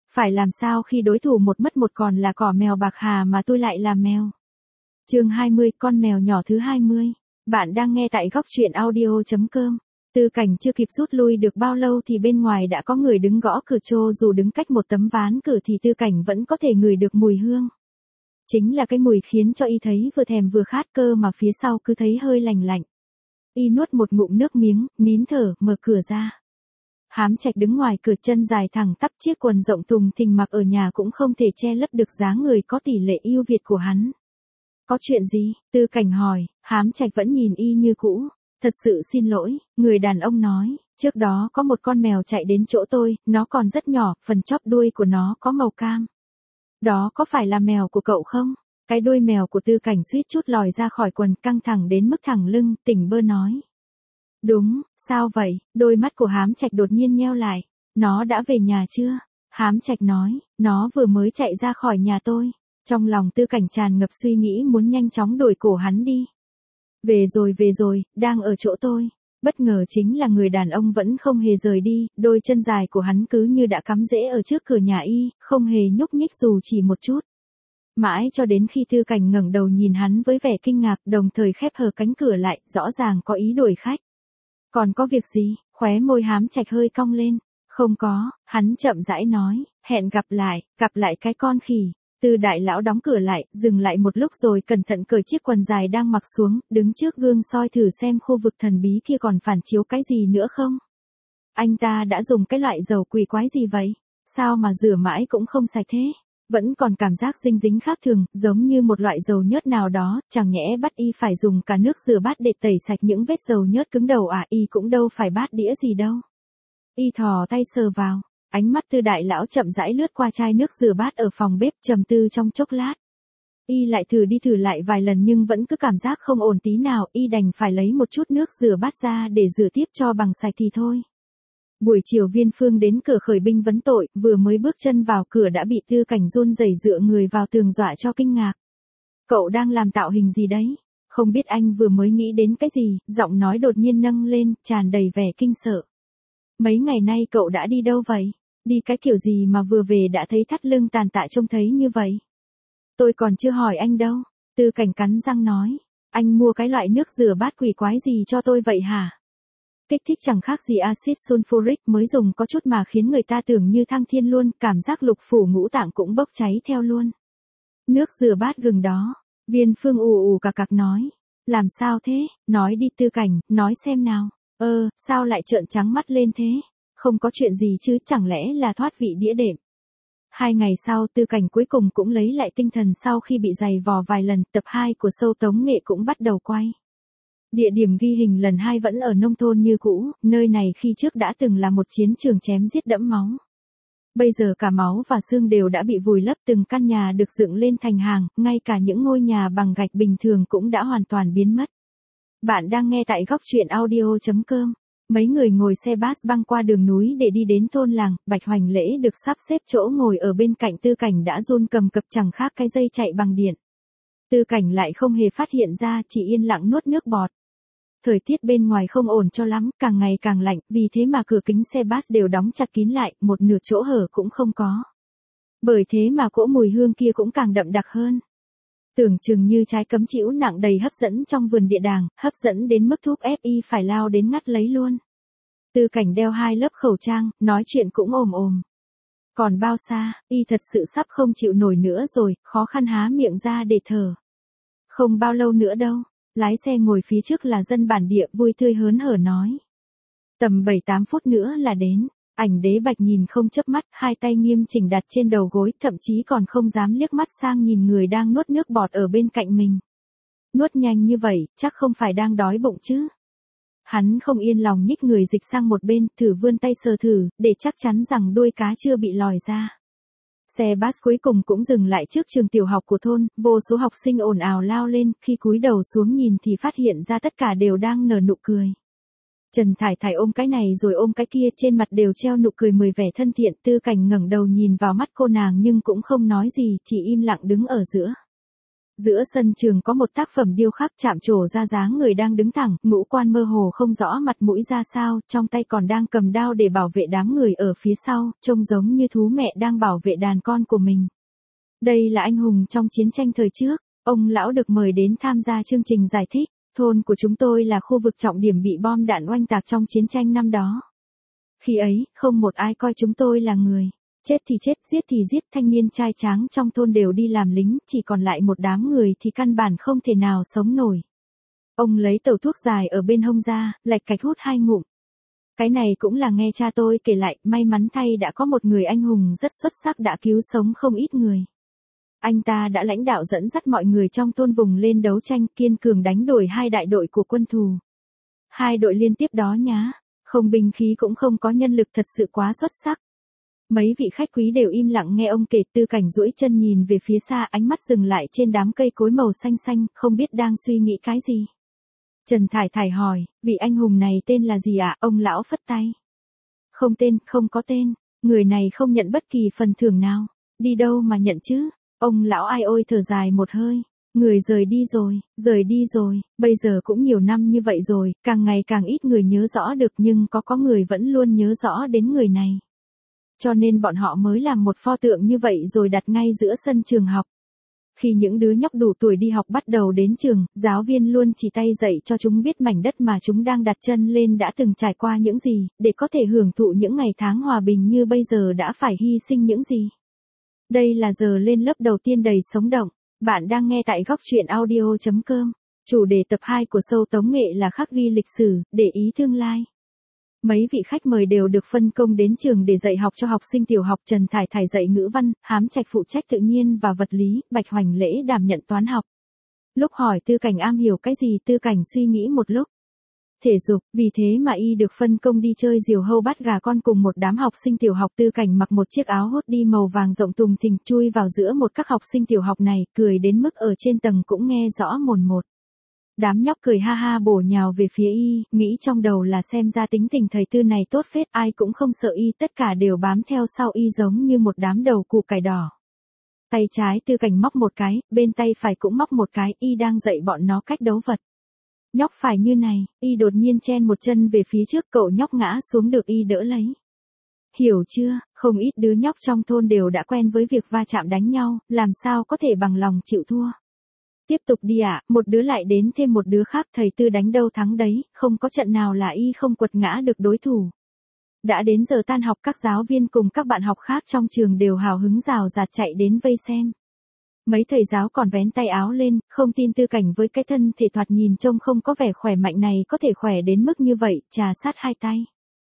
Phải làm sao khi đối thủ một mất một còn là cỏ mèo bạc hà mà tôi lại là mèo. Chương 20, con mèo nhỏ thứ 20. Bạn đang nghe tại góc truyện audio.com. Tư Cảnh chưa kịp rút lui được bao lâu thì bên ngoài đã có người đứng gõ cửa trô, dù đứng cách một tấm ván cửa thì Tư Cảnh vẫn có thể ngửi được mùi hương. Chính là cái mùi khiến cho y thấy vừa thèm vừa khát cơ mà phía sau cứ thấy hơi lành lạnh. Y nuốt một ngụm nước miếng, nín thở, mở cửa ra. Hám Trạch đứng ngoài cửa, chân dài thẳng tắp, chiếc quần rộng thùng thình mặc ở nhà cũng không thể che lấp được dáng người có tỷ lệ ưu việt của hắn. Có chuyện gì? Tư Cảnh hỏi. Hám Trạch vẫn nhìn y như cũ. Thật sự xin lỗi, người đàn ông nói, trước đó có một con mèo chạy đến chỗ tôi, nó còn rất nhỏ, phần chóp đuôi của nó có màu cam. Đó có phải là mèo của cậu không? Cái đuôi mèo của Tư Cảnh suýt chút lòi ra khỏi quần, căng thẳng đến mức thẳng lưng, tỉnh bơ nói. Đúng, sao vậy? Đôi mắt của Hám Trạch đột nhiên nheo lại. Nó đã về nhà chưa? Hám Trạch nói, nó vừa mới chạy ra khỏi nhà tôi. Trong lòng Tư Cảnh tràn ngập suy nghĩ muốn nhanh chóng đuổi cổ hắn đi. Về rồi, đang ở chỗ tôi. Bất ngờ chính là người đàn ông vẫn không hề rời đi, đôi chân dài của hắn cứ như đã cắm rễ ở trước cửa nhà y, không hề nhúc nhích dù chỉ một chút. Mãi cho đến khi Tư Cảnh ngẩng đầu nhìn hắn với vẻ kinh ngạc, đồng thời khép hờ cánh cửa lại, rõ ràng có ý đuổi khách. Còn có việc gì? Khóe môi Hám Trạch hơi cong lên. Không có, hắn chậm rãi nói, hẹn gặp lại cái con khỉ. Tư đại lão đóng cửa lại, dừng lại một lúc rồi cẩn thận cởi chiếc quần dài đang mặc xuống, đứng trước gương soi thử xem khu vực thần bí kia còn phản chiếu cái gì nữa không. Anh ta đã dùng cái loại dầu quỷ quái gì vậy? Sao mà rửa mãi cũng không sạch thế? Vẫn còn cảm giác dinh dính khác thường, giống như một loại dầu nhớt nào đó, chẳng nhẽ bắt y phải dùng cả nước rửa bát để tẩy sạch những vết dầu nhớt cứng đầu à? Y cũng đâu phải bát đĩa gì đâu. Y thò tay sờ vào. Ánh mắt Tư đại lão chậm rãi lướt qua chai nước rửa bát ở phòng bếp, trầm tư trong chốc lát. Y lại thử đi thử lại vài lần nhưng vẫn cứ cảm giác không ổn tí nào, y đành phải lấy một chút nước rửa bát ra để rửa tiếp cho bằng sạch thì thôi. Buổi chiều Viên Phương đến cửa khởi binh vấn tội, vừa mới bước chân vào cửa đã bị Tư Cảnh run rẩy dựa người vào tường dọa cho kinh ngạc. Cậu đang làm tạo hình gì đấy? Không biết anh vừa mới nghĩ đến cái gì, giọng nói đột nhiên nâng lên, tràn đầy vẻ kinh sợ. Mấy ngày nay cậu đã đi đâu vậy? Đi cái kiểu gì mà vừa về đã thấy thắt lưng tàn tạ trông thấy như vậy? Tôi còn chưa hỏi anh đâu. Tư Cảnh cắn răng nói. Anh mua cái loại nước rửa bát quỷ quái gì cho tôi vậy hả? Kích thích chẳng khác gì axit sulfuric mới dùng có chút mà khiến người ta tưởng như thăng thiên luôn, cảm giác lục phủ ngũ tạng cũng bốc cháy theo luôn. Nước rửa bát gừng đó. Viên Phương ù cạc cạc nói. Làm sao thế? Nói đi Tư Cảnh, nói xem nào. Sao lại trợn trắng mắt lên thế? Không có chuyện gì chứ, chẳng lẽ là thoát vị đĩa đệm. 2 ngày sau Tư Cảnh cuối cùng cũng lấy lại tinh thần sau khi bị giày vò vài lần, tập 2 của show tống nghệ cũng bắt đầu quay. Địa điểm ghi hình lần 2 vẫn ở nông thôn như cũ, nơi này khi trước đã từng là một chiến trường chém giết đẫm máu. Bây giờ cả máu và xương đều đã bị vùi lấp, từng căn nhà được dựng lên thành hàng, ngay cả những ngôi nhà bằng gạch bình thường cũng đã hoàn toàn biến mất. Bạn đang nghe tại góc truyện audio.com. Mấy người ngồi xe bus băng qua đường núi để đi đến thôn làng, Bạch Hoành Lễ được sắp xếp chỗ ngồi ở bên cạnh Tư Cảnh đã run cầm cập chẳng khác cái dây chạy bằng điện. Tư Cảnh lại không hề phát hiện ra, chỉ yên lặng nuốt nước bọt. Thời tiết bên ngoài không ổn cho lắm, càng ngày càng lạnh, vì thế mà cửa kính xe bus đều đóng chặt kín lại, một nửa chỗ hở cũng không có. Bởi thế mà cỗ mùi hương kia cũng càng đậm đặc hơn. Tưởng chừng như trái cấm chĩu nặng đầy hấp dẫn trong vườn địa đàng, hấp dẫn đến mức thúc ép y phải lao đến ngắt lấy luôn. Tư Cảnh đeo 2 lớp khẩu trang, nói chuyện cũng ồm. Còn bao xa, y thật sự sắp không chịu nổi nữa rồi, khó khăn há miệng ra để thở. Không bao lâu nữa đâu, lái xe ngồi phía trước là dân bản địa vui tươi hớn hở nói. Tầm 7-8 phút nữa là đến. Ảnh Đế Bạch nhìn không chớp mắt, 2 tay nghiêm chỉnh đặt trên đầu gối, thậm chí còn không dám liếc mắt sang nhìn người đang nuốt nước bọt ở bên cạnh mình. Nuốt nhanh như vậy, chắc không phải đang đói bụng chứ. Hắn không yên lòng nhích người dịch sang một bên, thử vươn tay sờ thử, để chắc chắn rằng đuôi cá chưa bị lòi ra. Xe bus cuối cùng cũng dừng lại trước trường tiểu học của thôn, vô số học sinh ồn ào lao lên, khi cúi đầu xuống nhìn thì phát hiện ra tất cả đều đang nở nụ cười. Trần Thải Thải ôm cái này rồi ôm cái kia, trên mặt đều treo nụ cười mười vẻ thân thiện. Tư Cảnh ngẩng đầu nhìn vào mắt cô nàng nhưng cũng không nói gì, chỉ im lặng đứng ở giữa. Giữa sân trường có một tác phẩm điêu khắc chạm trổ ra dáng người đang đứng thẳng, ngũ quan mơ hồ không rõ mặt mũi ra sao, trong tay còn đang cầm đao để bảo vệ đám người ở phía sau, trông giống như thú mẹ đang bảo vệ đàn con của mình. Đây là anh hùng trong chiến tranh thời trước, ông lão được mời đến tham gia chương trình giải thích. Thôn của chúng tôi là khu vực trọng điểm bị bom đạn oanh tạc trong chiến tranh năm đó. Khi ấy, không một ai coi chúng tôi là người. Chết thì chết, giết thì giết, thanh niên trai tráng trong thôn đều đi làm lính, chỉ còn lại một đám người thì căn bản không thể nào sống nổi. Ông lấy tẩu thuốc dài ở bên hông ra, lạch cạch hút 2 ngụm. Cái này cũng là nghe cha tôi kể lại, may mắn thay đã có một người anh hùng rất xuất sắc đã cứu sống không ít người. Anh ta đã lãnh đạo dẫn dắt mọi người trong thôn vùng lên đấu tranh kiên cường đánh đuổi 2 đại đội của quân thù. 2 đội liên tiếp đó nhá, không binh khí cũng không có nhân lực thật sự quá xuất sắc. Mấy vị khách quý đều im lặng nghe ông kể. Tư Cảnh duỗi chân nhìn về phía xa, ánh mắt dừng lại trên đám cây cối màu xanh xanh, không biết đang suy nghĩ cái gì. Trần Thải Thải hỏi, vị anh hùng này tên là gì ạ? Ông lão phất tay. Không tên, không có tên, người này không nhận bất kỳ phần thưởng nào. Đi đâu mà nhận chứ? Ông lão ai ôi thở dài một hơi. Người rời đi rồi, bây giờ cũng nhiều năm như vậy rồi, càng ngày càng ít người nhớ rõ được nhưng có người vẫn luôn nhớ rõ đến người này. Cho nên bọn họ mới làm một pho tượng như vậy rồi đặt ngay giữa sân trường học. Khi những đứa nhóc đủ tuổi đi học bắt đầu đến trường, giáo viên luôn chỉ tay dạy cho chúng biết mảnh đất mà chúng đang đặt chân lên đã từng trải qua những gì, để có thể hưởng thụ những ngày tháng hòa bình như bây giờ đã phải hy sinh những gì. Đây là giờ lên lớp đầu tiên đầy sống động. Bạn đang nghe tại góc truyện audio.com. Chủ đề tập 2 của show tống nghệ là khắc ghi lịch sử, để ý tương lai. Mấy vị khách mời đều được phân công đến trường để dạy học cho học sinh tiểu học. Trần Thải Thải dạy ngữ văn, Hám Trạch phụ trách tự nhiên và vật lý, Bạch Hoành Lễ đảm nhận toán học. Lúc hỏi Tư Cảnh am hiểu cái gì, Tư Cảnh suy nghĩ một lúc. Thể dục, vì thế mà y được phân công đi chơi diều hâu bắt gà con cùng một đám học sinh tiểu học. Tư Cảnh mặc một chiếc áo hốt đi màu vàng rộng tùng thình chui vào giữa một các học sinh tiểu học này, cười đến mức ở trên tầng cũng nghe rõ mồn một. Đám nhóc cười ha ha bổ nhào về phía y, nghĩ trong đầu là xem ra tính tình thầy Tư này tốt phết, ai cũng không sợ y, tất cả đều bám theo sau y giống như một đám đầu củ cải đỏ. Tay trái Tư Cảnh móc một cái, bên tay phải cũng móc một cái, y đang dạy bọn nó cách đấu vật. Nhóc phải như này, y đột nhiên chen một chân về phía trước, cậu nhóc ngã xuống được y đỡ lấy. Hiểu chưa, không ít đứa nhóc trong thôn đều đã quen với việc va chạm đánh nhau, làm sao có thể bằng lòng chịu thua. Tiếp tục đi ạ, một đứa lại đến thêm một đứa khác, thầy Tư đánh đâu thắng đấy, không có trận nào là y không quật ngã được đối thủ. Đã đến giờ tan học, các giáo viên cùng các bạn học khác trong trường đều hào hứng rào rạt chạy đến vây xem. Mấy thầy giáo còn vén tay áo lên, không tin Tư Cảnh với cái thân thể thoạt nhìn trông không có vẻ khỏe mạnh này có thể khỏe đến mức như vậy, trà sát 2 tay.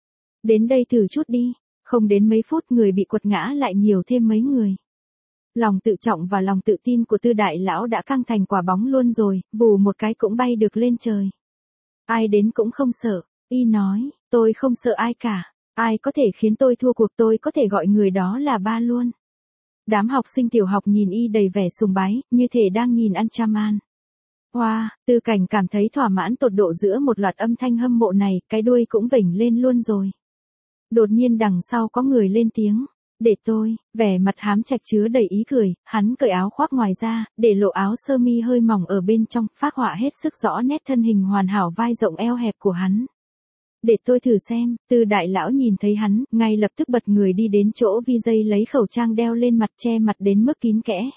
Đến đây thử chút đi, không đến mấy phút người bị quật ngã lại nhiều thêm mấy người. Lòng tự trọng và lòng tự tin của Tư đại lão đã căng thành quả bóng luôn rồi, vù một cái cũng bay được lên trời. Ai đến cũng không sợ, y nói, tôi không sợ ai cả, ai có thể khiến tôi thua cuộc tôi có thể gọi người đó là ba luôn. Đám học sinh tiểu học nhìn y đầy vẻ sùng bái, như thể đang nhìn Ultraman. Wow, Tư Cảnh cảm thấy thỏa mãn tột độ giữa một loạt âm thanh hâm mộ này, cái đuôi cũng vểnh lên luôn rồi. Đột nhiên đằng sau có người lên tiếng. Để tôi, vẻ mặt Hám Trạch chứa đầy ý cười, hắn cởi áo khoác ngoài ra, để lộ áo sơ mi hơi mỏng ở bên trong, phác họa hết sức rõ nét thân hình hoàn hảo vai rộng eo hẹp của hắn. Để tôi thử xem, Tư đại lão nhìn thấy hắn, ngay lập tức bật người đi đến chỗ VJ lấy khẩu trang đeo lên mặt che mặt đến mức kín kẽ.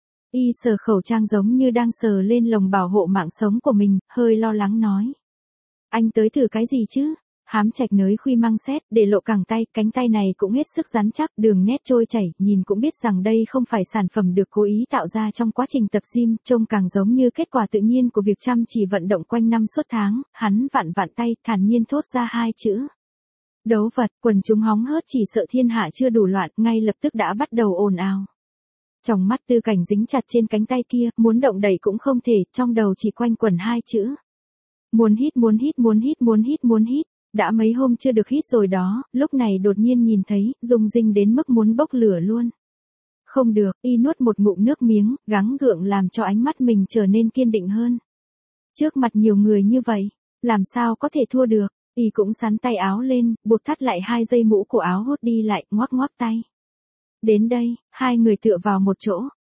Y sờ khẩu trang giống như đang sờ lên lồng bảo hộ mạng sống của mình, hơi lo lắng nói. Anh tới thử cái gì chứ? Hám Trạch nới khuy măng xét, để lộ cẳng tay, cánh tay này cũng hết sức rắn chắc, đường nét trôi chảy, nhìn cũng biết rằng đây không phải sản phẩm được cố ý tạo ra trong quá trình tập gym, trông càng giống như kết quả tự nhiên của việc chăm chỉ vận động quanh năm suốt tháng. Hắn vặn vặn tay, thản nhiên thốt ra 2 chữ. Đấu vật, quần chúng hóng hớt chỉ sợ thiên hạ chưa đủ loạn, ngay lập tức đã bắt đầu ồn ào. Trong mắt Tư Cảnh dính chặt trên cánh tay kia, muốn động đậy cũng không thể, trong đầu chỉ quanh quẩn 2 chữ. Muốn hít muốn hít muốn hít muốn hít muốn hít. Đã mấy hôm chưa được hít rồi đó, lúc này đột nhiên nhìn thấy, rung rinh đến mức muốn bốc lửa luôn. Không được, y nuốt một ngụm nước miếng, gắng gượng làm cho ánh mắt mình trở nên kiên định hơn. Trước mặt nhiều người như vậy, làm sao có thể thua được, y cũng xắn tay áo lên, buộc thắt lại 2 dây mũ của áo hốt đi lại, ngoắc ngoắc tay. Đến đây, 2 người tựa vào một chỗ,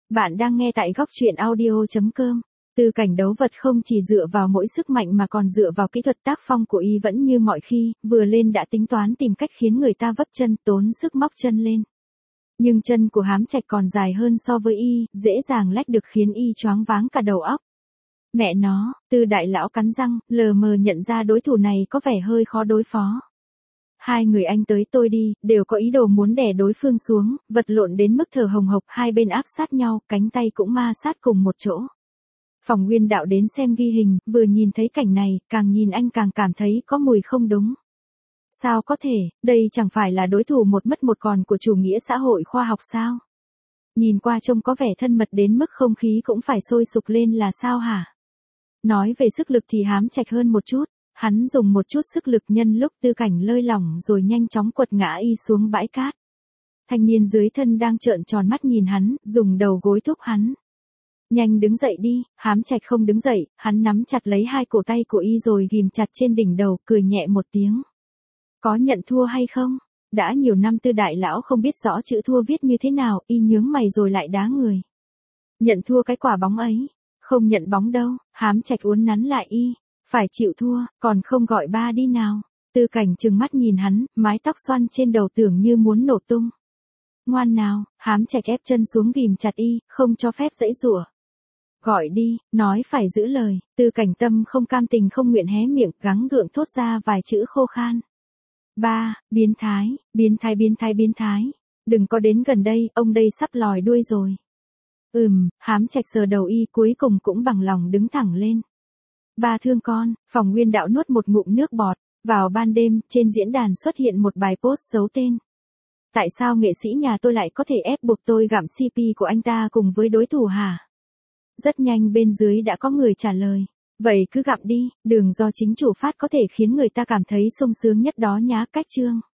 Bạn đang nghe tại góc truyện audio.com. Từ cảnh đấu vật không chỉ dựa vào mỗi sức mạnh mà còn dựa vào kỹ thuật tác phong của y vẫn như mọi khi, vừa lên đã tính toán tìm cách khiến người ta vấp chân, tốn sức móc chân lên. Nhưng chân của Hám Trạch còn dài hơn so với y, dễ dàng lách được khiến y choáng váng cả đầu óc. Mẹ nó, Tư đại lão cắn răng, lờ mờ nhận ra đối thủ này có vẻ hơi khó đối phó. Hai người anh tới tôi đi, đều có ý đồ muốn đè đối phương xuống, vật lộn đến mức thở hồng hộc, hai bên áp sát nhau, cánh tay cũng ma sát cùng một chỗ. Phòng Nguyên Đạo đến xem ghi hình, vừa nhìn thấy cảnh này, càng nhìn anh càng cảm thấy có mùi không đúng. Sao có thể, đây chẳng phải là đối thủ một mất một còn của chủ nghĩa xã hội khoa học sao? Nhìn qua trông có vẻ thân mật đến mức không khí cũng phải sôi sục lên là sao hả? Nói về sức lực thì Hám Trạch hơn một chút, hắn dùng một chút sức lực nhân lúc Tư Cảnh lơi lỏng rồi nhanh chóng quật ngã y xuống bãi cát. Thanh niên dưới thân đang trợn tròn mắt nhìn hắn, dùng đầu gối thúc hắn. Nhanh đứng dậy đi, Hám Trạch không đứng dậy, hắn nắm chặt lấy hai cổ tay của y rồi ghim chặt trên đỉnh đầu, cười nhẹ một tiếng. Có nhận thua hay không? Đã nhiều năm Tư đại lão không biết rõ chữ thua viết như thế nào, y nhướng mày rồi lại đá người. Nhận thua cái quả bóng ấy. Không nhận bóng đâu, Hám Trạch uốn nắn lại y. Phải chịu thua, còn không gọi ba đi nào. Tư Cảnh trừng mắt nhìn hắn, mái tóc xoăn trên đầu tưởng như muốn nổ tung. Ngoan nào, Hám Trạch ép chân xuống ghim chặt y, không cho phép giãy giụa. Gọi đi, nói phải giữ lời. Tư Cảnh tâm không cam tình không nguyện hé miệng, gắng gượng thốt ra vài chữ khô khan. Ba, biến thái, biến thái biến thái biến thái. Đừng có đến gần đây, ông đây sắp lòi đuôi rồi. Hám Trạch sờ đầu y cuối cùng cũng bằng lòng đứng thẳng lên. Ba thương con, Phòng Nguyên Đạo nuốt một ngụm nước bọt. Vào ban đêm, trên diễn đàn xuất hiện một bài post giấu tên. Tại sao nghệ sĩ nhà tôi lại có thể ép buộc tôi gặm CP của anh ta cùng với đối thủ hả? Rất nhanh bên dưới đã có người trả lời. Vậy cứ gặm đi, đường do chính chủ phát có thể khiến người ta cảm thấy sung sướng nhất đó nhá. Cách chương